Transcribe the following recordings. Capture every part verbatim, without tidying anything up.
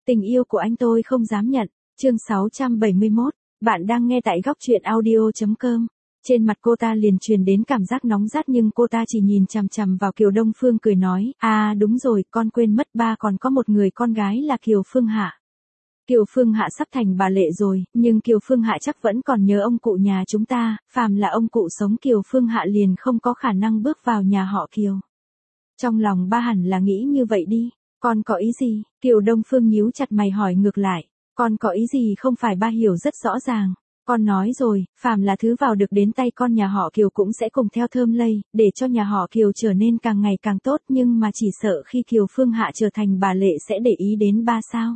Tình yêu của anh tôi không dám nhận. Chương sáu trăm bảy mươi mốt. Bạn đang nghe tại góc truyện audio chấm com. Trên mặt cô ta liền truyền đến cảm giác nóng rát nhưng cô ta chỉ nhìn chằm chằm vào Kiều Đông Phương cười nói, à đúng rồi, con quên mất ba còn có một người con gái là Kiều Phương Hạ. Kiều Phương Hạ sắp thành bà Lệ rồi, nhưng Kiều Phương Hạ chắc vẫn còn nhớ ông cụ nhà chúng ta, phàm là ông cụ sống Kiều Phương Hạ liền không có khả năng bước vào nhà họ Kiều. Trong lòng ba hẳn là nghĩ như vậy đi, con có ý gì? Kiều Đông Phương nhíu chặt mày hỏi ngược lại, con có ý gì không phải ba hiểu rất rõ ràng. Con nói rồi, phàm là thứ vào được đến tay con nhà họ Kiều cũng sẽ cùng theo thơm lây, để cho nhà họ Kiều trở nên càng ngày càng tốt nhưng mà chỉ sợ khi Kiều Phương Hạ trở thành bà Lệ sẽ để ý đến ba sao.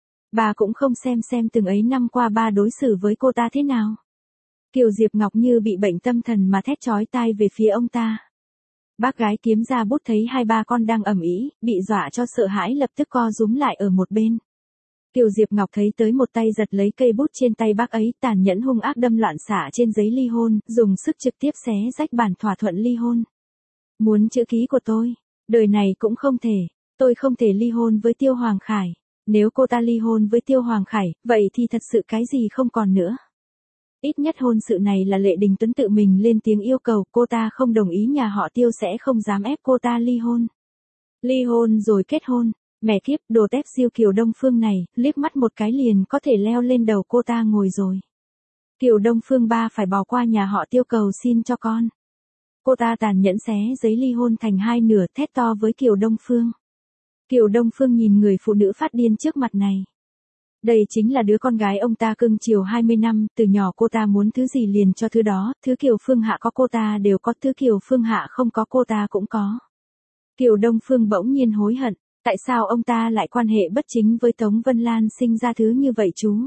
Bà cũng không xem xem từng ấy năm qua ba đối xử với cô ta thế nào. Kiều Diệp Ngọc như bị bệnh tâm thần mà thét chói tai về phía ông ta. Bác gái kiếm ra bút thấy hai ba con đang ầm ĩ, bị dọa cho sợ hãi lập tức co rúm lại ở một bên. Kiều Diệp Ngọc thấy tới một tay giật lấy cây bút trên tay bác ấy tàn nhẫn hung ác đâm loạn xạ trên giấy ly hôn, dùng sức trực tiếp xé rách bản thỏa thuận ly hôn. Muốn chữ ký của tôi, đời này cũng không thể, tôi không thể ly hôn với Tiêu Hoàng Khải. Nếu cô ta ly hôn với Tiêu Hoàng Khải, vậy thì thật sự cái gì không còn nữa. Ít nhất hôn sự này là Lệ Đình Tuấn tự mình lên tiếng yêu cầu, cô ta không đồng ý nhà họ Tiêu sẽ không dám ép cô ta ly hôn. Ly hôn rồi kết hôn, mẹ kiếp, đồ tép siêu Kiều Đông Phương này, liếc mắt một cái liền có thể leo lên đầu cô ta ngồi rồi. Kiều Đông Phương ba phải bỏ qua nhà họ Tiêu cầu xin cho con. Cô ta tàn nhẫn xé giấy ly hôn thành hai nửa thét to với Kiều Đông Phương. Kiều Đông Phương nhìn người phụ nữ phát điên trước mặt này. Đây chính là đứa con gái ông ta cưng chiều hai mươi năm, từ nhỏ cô ta muốn thứ gì liền cho thứ đó, thứ Kiều Phương Hạ có cô ta đều có, thứ Kiều Phương Hạ không có cô ta cũng có. Kiều Đông Phương bỗng nhiên hối hận, tại sao ông ta lại quan hệ bất chính với Tống Vân Lan sinh ra thứ như vậy chú?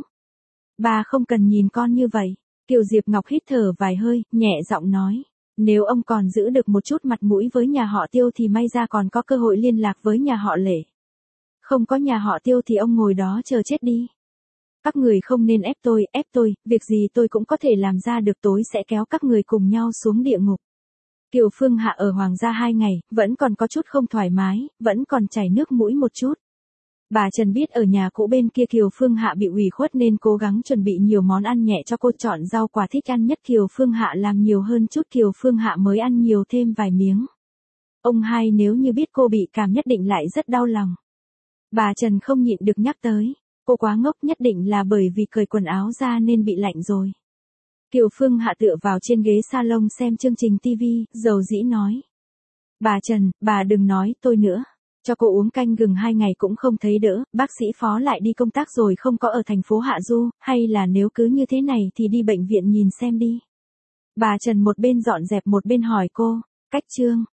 Bà không cần nhìn con như vậy. Kiều Diệp Ngọc hít thở vài hơi, nhẹ giọng nói. Nếu ông còn giữ được một chút mặt mũi với nhà họ Tiêu thì may ra còn có cơ hội liên lạc với nhà họ Lệ. Không có nhà họ Tiêu thì ông ngồi đó chờ chết đi. Các người không nên ép tôi, ép tôi, việc gì tôi cũng có thể làm ra được, tối sẽ kéo các người cùng nhau xuống địa ngục. Kiều Phương Hạ ở Hoàng gia hai ngày, vẫn còn có chút không thoải mái, vẫn còn chảy nước mũi một chút. Bà Trần biết ở nhà cũ bên kia Kiều Phương Hạ bị ủy khuất nên cố gắng chuẩn bị nhiều món ăn nhẹ cho cô, chọn rau quả thích ăn nhất Kiều Phương Hạ làm nhiều hơn chút, Kiều Phương Hạ mới ăn nhiều thêm vài miếng. Ông hai nếu như biết cô bị cảm nhất định lại rất đau lòng. Bà Trần không nhịn được nhắc tới, cô quá ngốc, nhất định là bởi vì cởi quần áo ra nên bị lạnh rồi. Kiều Phương Hạ tựa vào trên ghế salon xem chương trình tivi, dầu dĩ nói. Bà Trần, bà đừng nói tôi nữa. Cho cô uống canh gừng hai ngày cũng không thấy đỡ, bác sĩ Phó lại đi công tác rồi không có ở thành phố Hạ Du, hay là nếu cứ như thế này thì đi bệnh viện nhìn xem đi. Bà Trần một bên dọn dẹp một bên hỏi cô, cách chương,